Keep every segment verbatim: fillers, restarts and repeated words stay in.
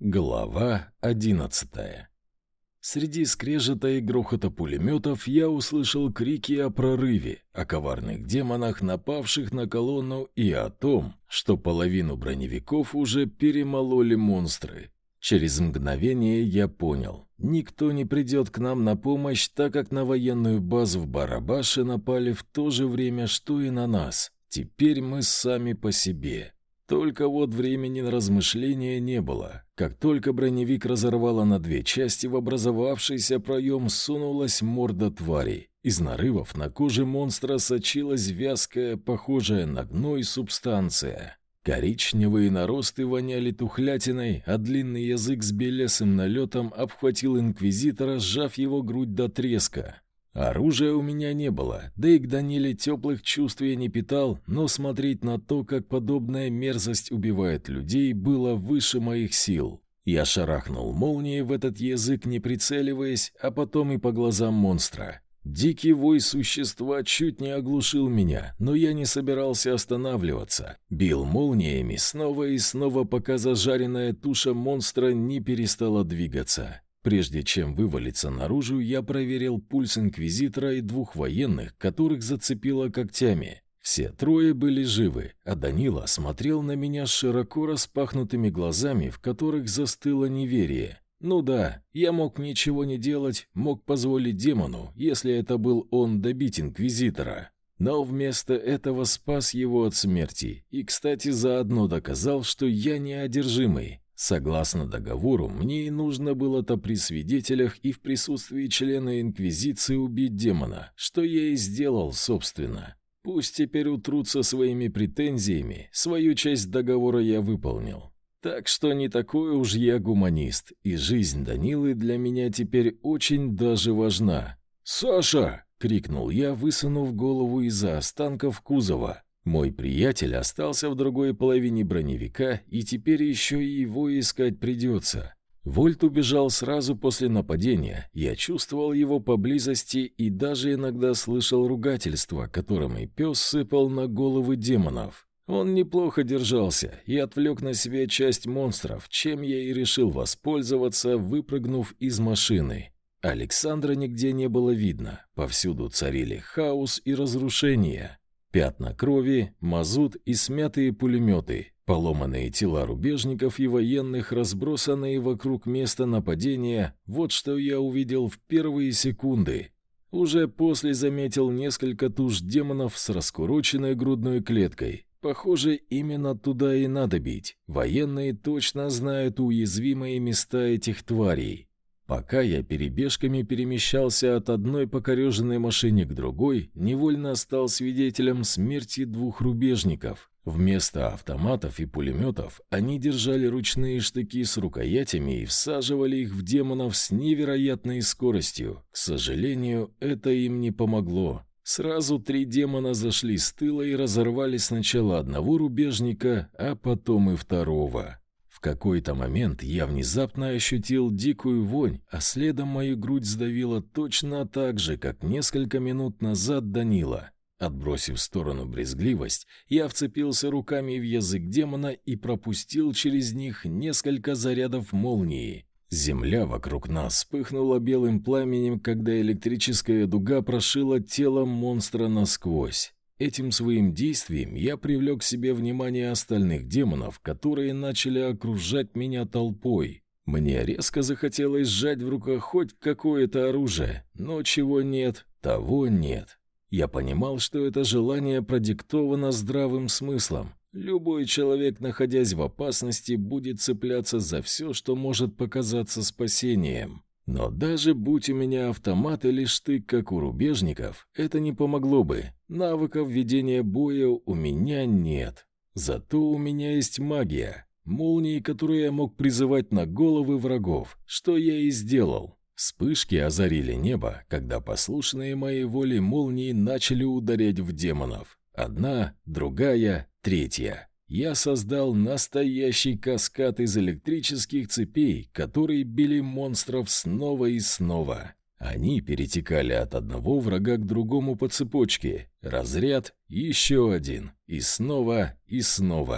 Глава одиннадцатая. Среди скрежета и грохота пулеметов я услышал крики о прорыве, о коварных демонах, напавших на колонну, и о том, что половину броневиков уже перемололи монстры. Через мгновение я понял, никто не придет к нам на помощь, так как на военную базу в Барабаше напали в то же время, что и на нас. Теперь мы сами по себе. Только вот времени на размышления не было. Как только броневик разорвало на две части, в образовавшийся проем сунулась морда твари. Из нарывов на коже монстра сочилась вязкая, похожая на гной субстанция. Коричневые наросты воняли тухлятиной, а длинный язык с белесым налетом обхватил инквизитора, сжав его грудь до треска. Оружия у меня не было, да и к Даниле теплых чувств я не питал, но смотреть на то, как подобная мерзость убивает людей, было выше моих сил. Я шарахнул молнией в этот язык, не прицеливаясь, а потом и по глазам монстра. Дикий вой существа чуть не оглушил меня, но я не собирался останавливаться. Бил молниями снова и снова, пока зажаренная туша монстра не перестала двигаться. Прежде чем вывалиться наружу, я проверил пульс инквизитора и двух военных, которых зацепило когтями. Все трое были живы, а Данила смотрел на меня с широко распахнутыми глазами, в которых застыло неверие. Ну да, я мог ничего не делать, мог позволить демону, если это был он, добить инквизитора. Но вместо этого спас его от смерти и, кстати, заодно доказал, что я не одержимый. Согласно договору, мне и нужно было-то при свидетелях и в присутствии члена Инквизиции убить демона, что я и сделал, собственно. Пусть теперь утрутся своими претензиями, свою часть договора я выполнил. Так что не такой уж я гуманист, и жизнь Данилы для меня теперь очень даже важна. «Саша!» — крикнул я, высунув голову из-за останков кузова. Мой приятель остался в другой половине броневика, и теперь еще и его искать придется. Вольт убежал сразу после нападения, я чувствовал его поблизости и даже иногда слышал ругательства, которыми пес сыпал на головы демонов. Он неплохо держался и отвлек на себя часть монстров, чем я и решил воспользоваться, выпрыгнув из машины. Александра нигде не было видно, повсюду царили хаос и разрушение. Пятна крови, мазут и смятые пулеметы, поломанные тела рубежников и военных, разбросанные вокруг места нападения, вот что я увидел в первые секунды. Уже после заметил несколько туш демонов с раскуроченной грудной клеткой. Похоже, именно туда и надо бить. Военные точно знают уязвимые места этих тварей. Пока я перебежками перемещался от одной покореженной машине к другой, невольно стал свидетелем смерти двух рубежников. Вместо автоматов и пулеметов они держали ручные штыки с рукоятями и всаживали их в демонов с невероятной скоростью. К сожалению, это им не помогло. Сразу три демона зашли с тыла и разорвали сначала одного рубежника, а потом и второго. В какой-то момент я внезапно ощутил дикую вонь, а следом мою грудь сдавило точно так же, как несколько минут назад Данила. Отбросив в сторону брезгливость, я вцепился руками в язык демона и пропустил через них несколько зарядов молнии. Земля вокруг нас вспыхнула белым пламенем, когда электрическая дуга прошила тело монстра насквозь. Этим своим действием я привлек к себе внимание остальных демонов, которые начали окружать меня толпой. Мне резко захотелось сжать в руках хоть какое-то оружие, но чего нет, того нет. Я понимал, что это желание продиктовано здравым смыслом. Любой человек, находясь в опасности, будет цепляться за все, что может показаться спасением. Но даже будь у меня автомат или штык, как у рубежников, это не помогло бы. Навыков ведения боя у меня нет. Зато у меня есть магия. Молнии, которые я мог призывать на головы врагов, что я и сделал. Вспышки озарили небо, когда послушные моей воле молнии начали ударять в демонов. Одна, другая, третья. Я создал настоящий каскад из электрических цепей, которые били монстров снова и снова. Они перетекали от одного врага к другому по цепочке. Разряд, еще один. И снова, и снова.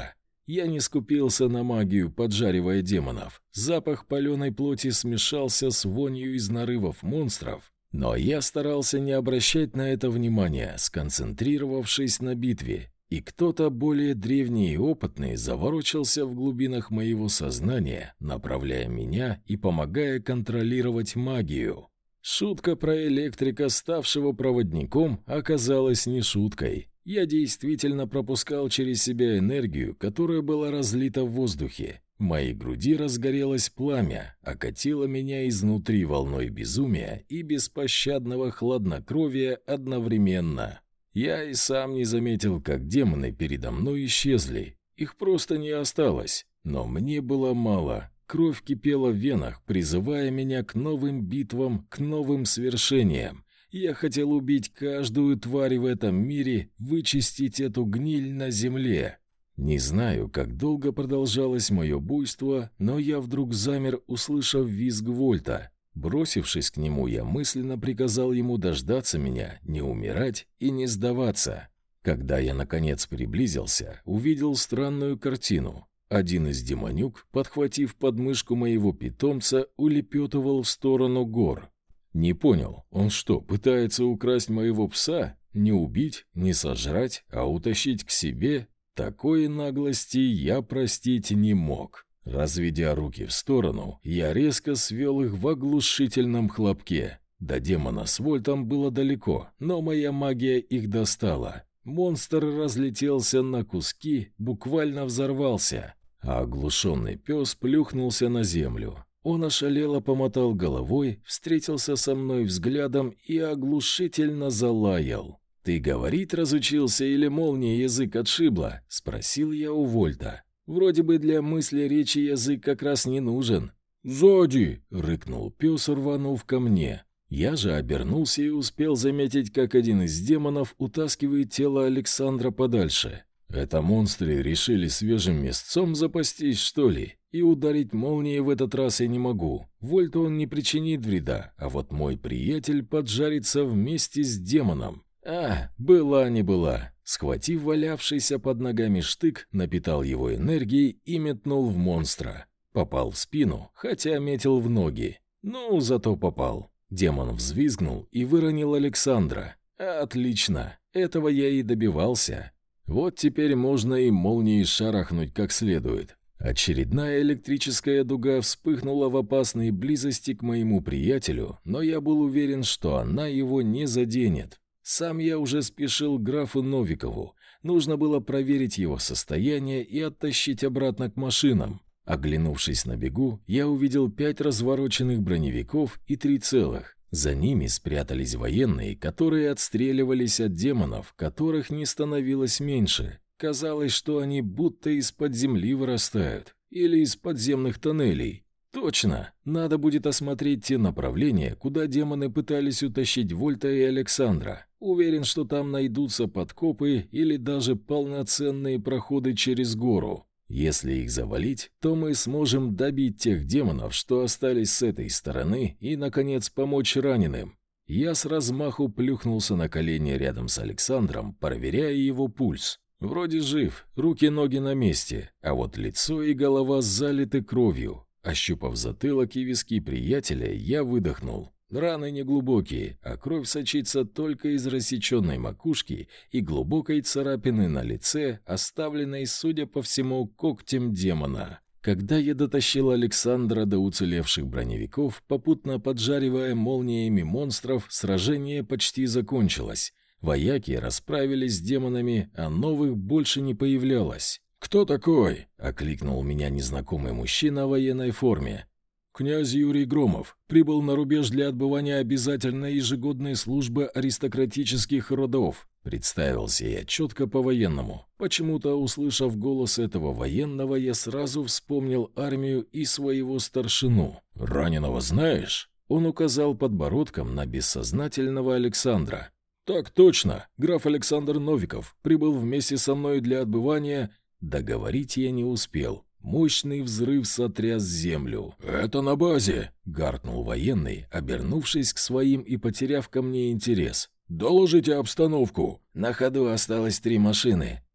Я не скупился на магию, поджаривая демонов. Запах паленой плоти смешался с вонью из нарывов монстров. Но я старался не обращать на это внимания, сконцентрировавшись на битве. И кто-то более древний и опытный заворочился в глубинах моего сознания, направляя меня и помогая контролировать магию. Шутка про электрика, ставшего проводником, оказалась не шуткой. Я действительно пропускал через себя энергию, которая была разлита в воздухе. В моей груди разгорелось пламя, окатило меня изнутри волной безумия и беспощадного хладнокровия одновременно. Я и сам не заметил, как демоны передо мной исчезли. Их просто не осталось. Но мне было мало. Кровь кипела в венах, призывая меня к новым битвам, к новым свершениям. Я хотел убить каждую тварь в этом мире, вычистить эту гниль на земле. Не знаю, как долго продолжалось мое буйство, но я вдруг замер, услышав визг Вольта. Бросившись к нему, я мысленно приказал ему дождаться меня, не умирать и не сдаваться. Когда я, наконец, приблизился, увидел странную картину. Один из демонюк, подхватив подмышку моего питомца, улепетывал в сторону гор. Не понял, он что, пытается украсть моего пса? Не убить, не сожрать, а утащить к себе? Такой наглости я простить не мог. Разведя руки в сторону, я резко свел их в оглушительном хлопке. До демона с Вольтом было далеко, но моя магия их достала. Монстр разлетелся на куски, буквально взорвался, а оглушенный пес плюхнулся на землю. Он ошалело помотал головой, встретился со мной взглядом и оглушительно залаял. «Ты говорить разучился или молния язык отшибла?» — спросил я у Вольта. «Вроде бы для мысли речи язык как раз не нужен». «Сзади!» — рыкнул пес, рванув ко мне. Я же обернулся и успел заметить, как один из демонов утаскивает тело Александра подальше. Это монстры решили свежим мясцом запастись, что ли? И ударить молнией в этот раз я не могу. Вольту он не причинит вреда, а вот мой приятель поджарится вместе с демоном. А, была не была. Схватив валявшийся под ногами штык, напитал его энергией и метнул в монстра. Попал в спину, хотя метил в ноги. Ну, зато попал. Демон взвизгнул и выронил Александра. Отлично, этого я и добивался. Вот теперь можно и молнией шарахнуть как следует. Очередная электрическая дуга вспыхнула в опасной близости к моему приятелю, но я был уверен, что она его не заденет. Сам я уже спешил к графу Новикову. Нужно было проверить его состояние и оттащить обратно к машинам. Оглянувшись на бегу, я увидел пять развороченных броневиков и три целых. За ними спрятались военные, которые отстреливались от демонов, которых не становилось меньше. Казалось, что они будто из-под земли вырастают. Или из подземных тоннелей. Точно, надо будет осмотреть те направления, куда демоны пытались утащить Вольта и Александра. Уверен, что там найдутся подкопы или даже полноценные проходы через гору. Если их завалить, то мы сможем добить тех демонов, что остались с этой стороны, и, наконец, помочь раненым. Я с размаху плюхнулся на колени рядом с Александром, проверяя его пульс. Вроде жив, руки-ноги на месте, а вот лицо и голова залиты кровью. Ощупав затылок и виски приятеля, я выдохнул. Раны неглубокие, а кровь сочится только из рассеченной макушки и глубокой царапины на лице, оставленной, судя по всему, когтем демона. Когда я дотащил Александра до уцелевших броневиков, попутно поджаривая молниями монстров, сражение почти закончилось. Вояки расправились с демонами, а новых больше не появлялось. «Кто такой?» — окликнул меня незнакомый мужчина в военной форме. «Князь Юрий Громов прибыл на рубеж для отбывания обязательной ежегодной службы аристократических родов», — представился я четко по-военному. Почему-то, услышав голос этого военного, я сразу вспомнил армию и своего старшину. «Раненого знаешь?» Он указал подбородком на бессознательного Александра. «Так точно. Граф Александр Новиков прибыл вместе со мной для отбывания...» Договорить я не успел. Мощный взрыв сотряс землю. «Это на базе!» — гаркнул военный, обернувшись к своим и потеряв ко мне интерес. «Доложите обстановку!» «На ходу осталось три машины.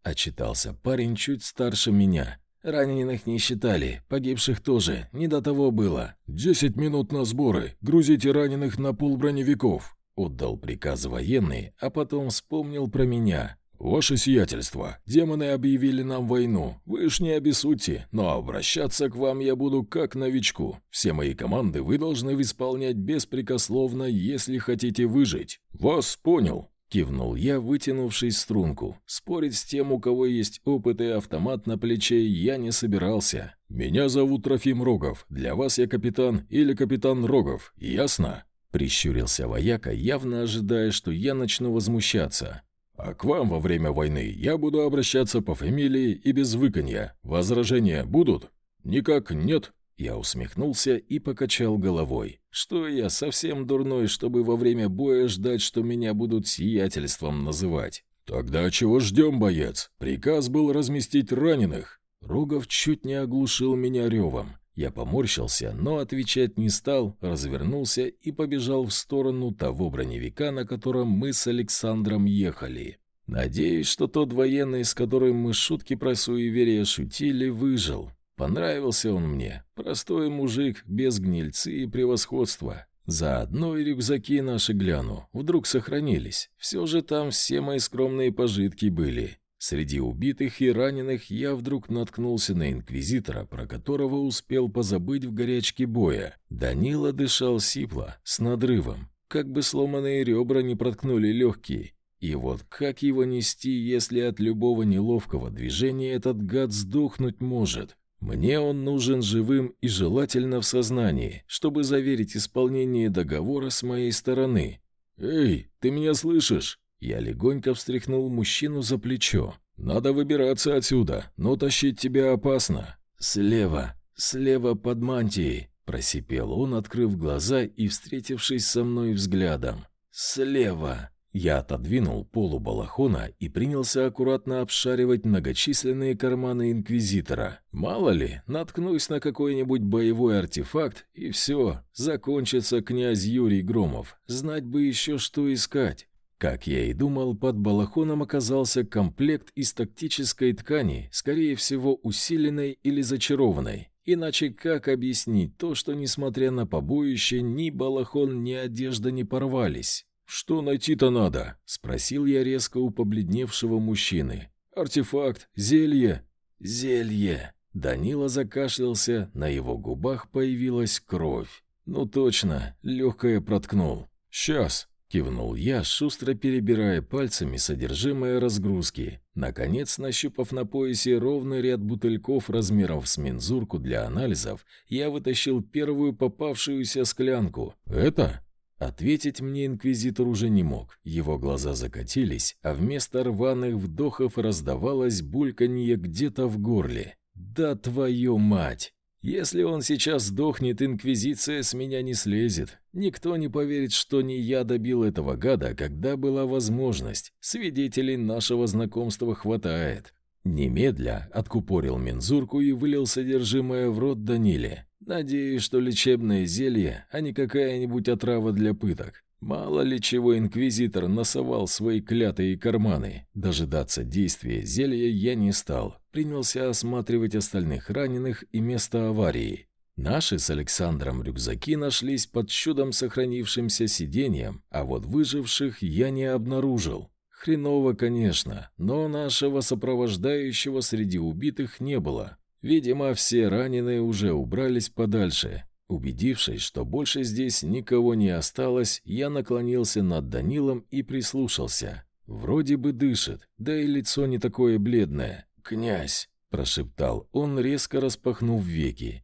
— отчитался парень чуть старше меня. «Раненых не считали, погибших тоже, не до того было». «Десять минут на сборы, грузите раненых на полброневиков», — отдал приказ военный, а потом вспомнил про меня. «Ваше сиятельство, демоны объявили нам войну, вы ж не обессудьте, но обращаться к вам я буду как новичку. Все мои команды вы должны исполнять беспрекословно, если хотите выжить». «Вас понял», — кивнул я, вытянувшись в струнку. Спорить с тем, у кого есть опыт и автомат на плече, я не собирался. «Меня зовут Трофим Рогов, для вас я капитан или капитан Рогов, ясно?» Прищурился вояка, явно ожидая, что я начну возмущаться. «А к вам во время войны я буду обращаться по фамилии и без выканья. Возражения будут?» «Никак нет». Я усмехнулся и покачал головой. «Что я, совсем дурной, чтобы во время боя ждать, что меня будут сиятельством называть?» «Тогда чего ждем, боец? Приказ был разместить раненых». Рогов чуть не оглушил меня ревом. Я поморщился, но отвечать не стал, развернулся и побежал в сторону того броневика, на котором мы с Александром ехали. Надеюсь, что тот военный, с которым мы шутки про суеверие шутили, выжил. Понравился он мне. Простой мужик, без гнильцы и превосходства. Заодно и рюкзаки наши гляну. Вдруг сохранились. Все же там все мои скромные пожитки были. Среди убитых и раненых я вдруг наткнулся на инквизитора, про которого успел позабыть в горячке боя. Данила дышал сипло, с надрывом, как бы сломанные ребра не проткнули легкие. И вот как его нести, если от любого неловкого движения этот гад сдохнуть может? Мне он нужен живым и желательно в сознании, чтобы заверить исполнение договора с моей стороны. «Эй, ты меня слышишь?» Я легонько встряхнул мужчину за плечо. «Надо выбираться отсюда, но тащить тебя опасно». «Слева, слева под мантией», — просипел он, открыв глаза и встретившись со мной взглядом. «Слева». Я отодвинул полу балахона и принялся аккуратно обшаривать многочисленные карманы инквизитора. Мало ли, наткнусь на какой-нибудь боевой артефакт, и все, закончится князь Юрий Громов. Знать бы еще, что искать. Как я и думал, под балахоном оказался комплект из тактической ткани, скорее всего, усиленной или зачарованной. Иначе как объяснить то, что, несмотря на побоище, ни балахон, ни одежда не порвались? «Что найти-то надо?» — спросил я резко у побледневшего мужчины. «Артефакт, зелье». «Зелье». Данила закашлялся, на его губах появилась кровь. «Ну точно, легкое проткнул». «Сейчас». — кивнул я, шустро перебирая пальцами содержимое разгрузки. Наконец, нащупав на поясе ровный ряд бутыльков размером с мензурку для анализов, я вытащил первую попавшуюся склянку. «Это?» Ответить мне инквизитор уже не мог. Его глаза закатились, а вместо рваных вдохов раздавалось бульканье где-то в горле. «Да твою мать!» Если он сейчас сдохнет, инквизиция с меня не слезет. Никто не поверит, что не я добил этого гада, когда была возможность. Свидетелей нашего знакомства хватает. Немедля откупорил мензурку и вылил содержимое в рот Даниле. Надеюсь, что лечебное зелье, а не какая-нибудь отрава для пыток. Мало ли чего инквизитор насовал в свои клятые карманы. Дожидаться действия зелья я не стал. Принялся осматривать остальных раненых и место аварии. Наши с Александром рюкзаки нашлись под чудом сохранившимся сиденьем, а вот выживших я не обнаружил. Хреново, конечно, но нашего сопровождающего среди убитых не было. Видимо, все раненые уже убрались подальше. Убедившись, что больше здесь никого не осталось, я наклонился над Данилом и прислушался. Вроде бы дышит, да и лицо не такое бледное. «Князь!» – прошептал он, резко распахнув веки.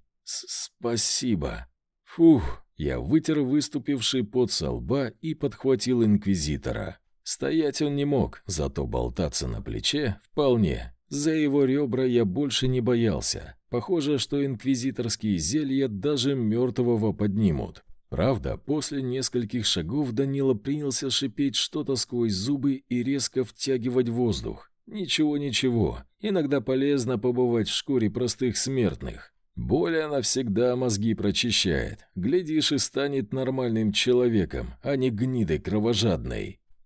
«Спасибо!» Фух! Я вытер выступивший пот со лба и подхватил инквизитора. Стоять он не мог, зато болтаться на плече вполне. За его ребра я больше не боялся. Похоже, что инквизиторские зелья даже мертвого поднимут. Правда, после нескольких шагов Данила принялся шипеть что-то сквозь зубы и резко втягивать воздух. Ничего-ничего, иногда полезно побывать в шкуре простых смертных. Боль она всегда мозги прочищает. Глядишь, и станет нормальным человеком, а не гнидой кровожадной.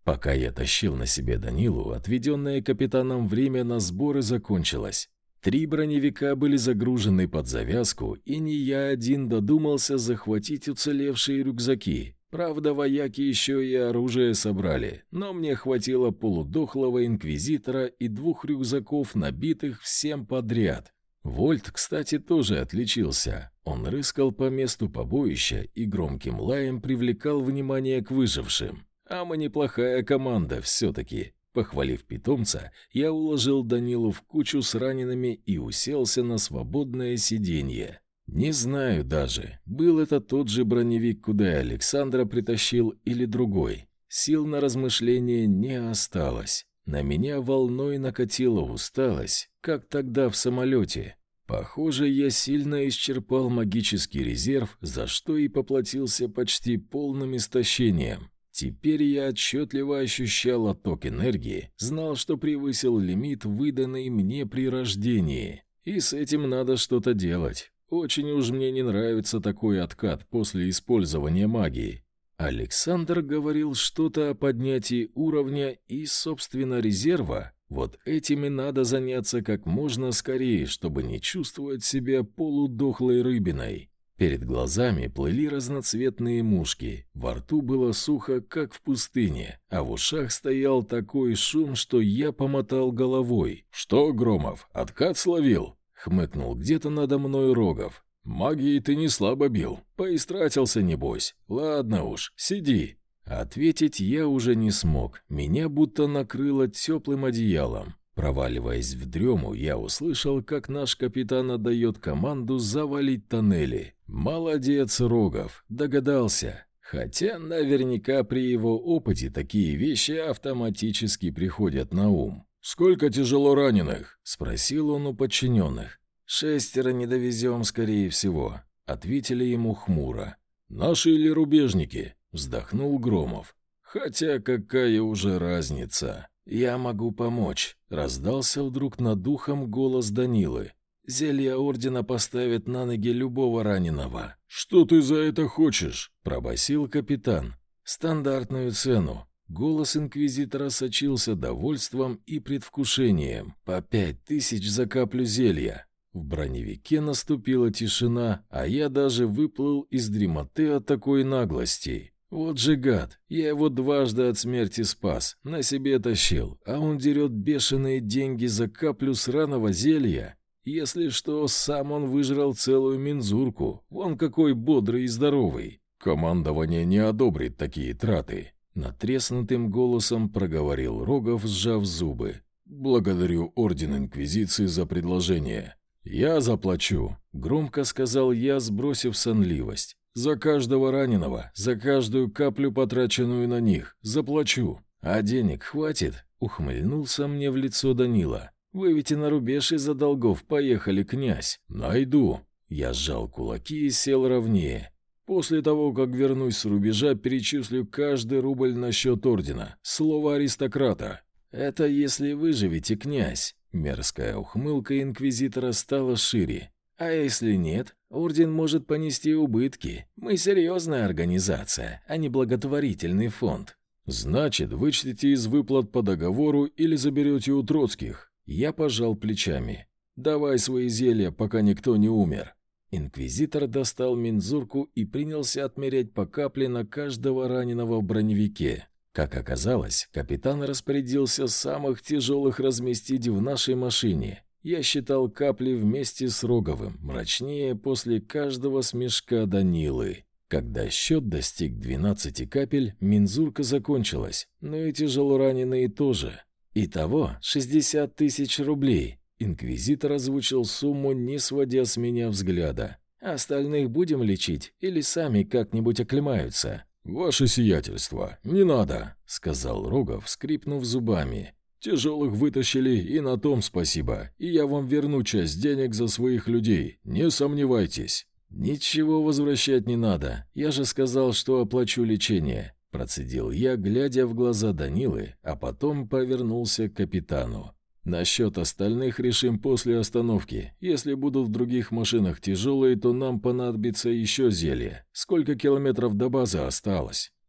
Пока я тащил на себе Данилу, отведенное капитаном время на сборы закончилось. Три броневика были загружены под завязку, и не я один додумался захватить уцелевшие рюкзаки. Правда, вояки еще и оружие собрали, но мне хватило полудохлого инквизитора и двух рюкзаков, набитых всем подряд. Вольт, кстати, тоже отличился. Он рыскал по месту побоища и громким лаем привлекал внимание к выжившим. А мы неплохая команда все-таки. Похвалив питомца, я уложил Данилу в кучу с ранеными и уселся на свободное сиденье. Не знаю даже, был это тот же броневик, куда я Александра притащил, или другой. Сил на размышления не осталось. На меня волной накатила усталость, как тогда в самолете. Похоже, я сильно исчерпал магический резерв, за что и поплатился почти полным истощением. Теперь я отчетливо ощущал отток энергии, знал, что превысил лимит, выданный мне при рождении. И с этим надо что-то делать. Очень уж мне не нравится такой откат после использования магии. Александр говорил что-то о поднятии уровня и, собственно, резерва. Вот этим и надо заняться как можно скорее, чтобы не чувствовать себя полудохлой рыбиной. Перед глазами плыли разноцветные мушки, во рту было сухо, как в пустыне, а в ушах стоял такой шум, что я помотал головой. «Что, Громов, откат словил?» — хмыкнул где-то надо мной Рогов. «Магией ты не слабо бил, поистратился небось. Ладно уж, сиди». Ответить я уже не смог, меня будто накрыло теплым одеялом. Проваливаясь в дрему, я услышал, как наш капитан отдает команду завалить тоннели. Молодец, Рогов, догадался. Хотя наверняка при его опыте такие вещи автоматически приходят на ум. «Сколько тяжело раненых?» — спросил он у подчиненных. «Шестеро не довезем, скорее всего», — ответили ему хмуро. «Наши или рубежники?» — вздохнул Громов. «Хотя какая уже разница?» «Я могу помочь», — раздался вдруг над духом голос Данилы. «Зелья Ордена поставят на ноги любого раненого». «Что ты за это хочешь?» — пробасил капитан. «Стандартную цену». Голос инквизитора сочился довольством и предвкушением. «По пять тысяч за каплю зелья». В броневике наступила тишина, а я даже выплыл из дремоты от такой наглости. Вот же гад, я его дважды от смерти спас, на себе тащил, а он дерет бешеные деньги за каплю сраного зелья. Если что, сам он выжрал целую мензурку, вон какой бодрый и здоровый. Командование не одобрит такие траты. Натреснутым голосом проговорил Рогов, сжав зубы. «Благодарю Орден Инквизиции за предложение». «Я заплачу», — громко сказал я, сбросив сонливость. «За каждого раненого, за каждую каплю, потраченную на них, заплачу». «А денег хватит?» — ухмыльнулся мне в лицо Данила. «Вы ведь и на рубеж из-за долгов поехали, князь». «Найду». Я сжал кулаки и сел ровнее. «После того, как вернусь с рубежа, перечислю каждый рубль на счет ордена. Слово аристократа». «Это если выживете, князь». Мерзкая ухмылка инквизитора стала шире. «А если нет, орден может понести убытки. Мы серьезная организация, а не благотворительный фонд». «Значит, вычтите из выплат по договору или заберете у Троцких». Я пожал плечами. «Давай свои зелья, пока никто не умер». Инквизитор достал мензурку и принялся отмерять по капле на каждого раненого в броневике. Как оказалось, капитан распорядился самых тяжелых разместить в нашей машине. Я считал капли вместе с Роговым, мрачнее после каждого смешка Данилы. Когда счет достиг двенадцати капель, мензурка закончилась, но и тяжело раненые тоже. Итого шестьдесят тысяч рублей. Инквизитор озвучил сумму, не сводя с меня взгляда. «Остальных будем лечить или сами как-нибудь оклемаются?» «Ваше сиятельство, не надо», — сказал Рогов, скрипнув зубами. «Тяжелых вытащили, и на том спасибо, и я вам верну часть денег за своих людей, не сомневайтесь». «Ничего возвращать не надо, я же сказал, что оплачу лечение», — процедил я, глядя в глаза Данилы, а потом повернулся к капитану. «Насчет остальных решим после остановки. Если будут в других машинах тяжелые, то нам понадобится еще зелье. Сколько километров до базы осталось?»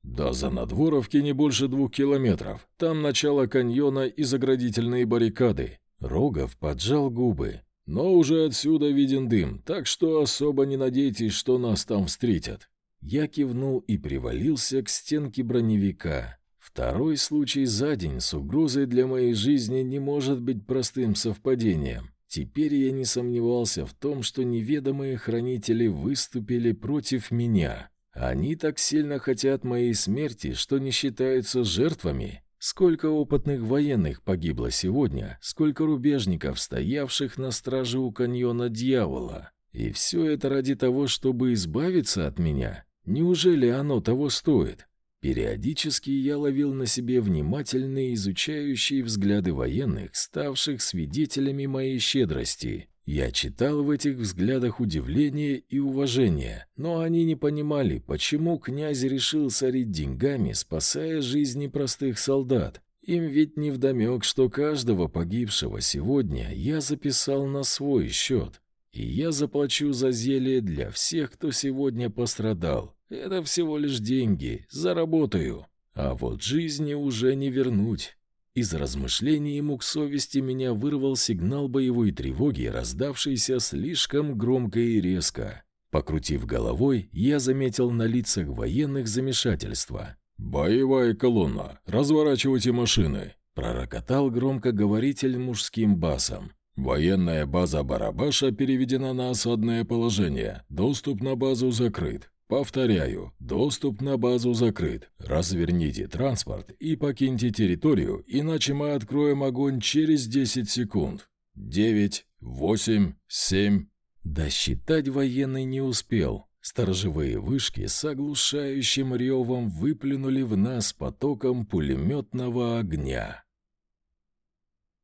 До Занадворовки не больше двух километров. Там начало каньона и заградительные баррикады. Рогов поджал губы. Но уже отсюда виден дым, так что особо не надейтесь, что нас там встретят. Я кивнул и привалился к стенке броневика. Второй случай за день с угрозой для моей жизни не может быть простым совпадением. Теперь я не сомневался в том, что неведомые хранители выступили против меня. Они так сильно хотят моей смерти, что не считаются жертвами. Сколько опытных военных погибло сегодня, сколько рубежников, стоявших на страже у каньона Дьявола. И все это ради того, чтобы избавиться от меня? Неужели оно того стоит? Периодически я ловил на себе внимательные изучающие взгляды военных, ставших свидетелями моей щедрости. Я читал в этих взглядах удивление и уважение, но они не понимали, почему князь решил сорить деньгами, спасая жизни простых солдат. Им ведь невдомек, что каждого погибшего сегодня я записал на свой счет. И я заплачу за зелье для всех, кто сегодня пострадал. Это всего лишь деньги, заработаю. А вот жизни уже не вернуть. Из размышлений и мук совести меня вырвал сигнал боевой тревоги, раздавшийся слишком громко и резко. Покрутив головой, я заметил на лицах военных замешательство. «Боевая колонна! Разворачивайте машины!» — пророкотал громкоговоритель мужским басом. «Военная база Барабаша переведена на осадное положение. Доступ на базу закрыт. Повторяю, доступ на базу закрыт. Разверните транспорт и покиньте территорию, иначе мы откроем огонь через десять секунд. Девять, восемь, семь...» Досчитать военный не успел. Сторожевые вышки с оглушающим ревом выплюнули в нас потоком пулеметного огня.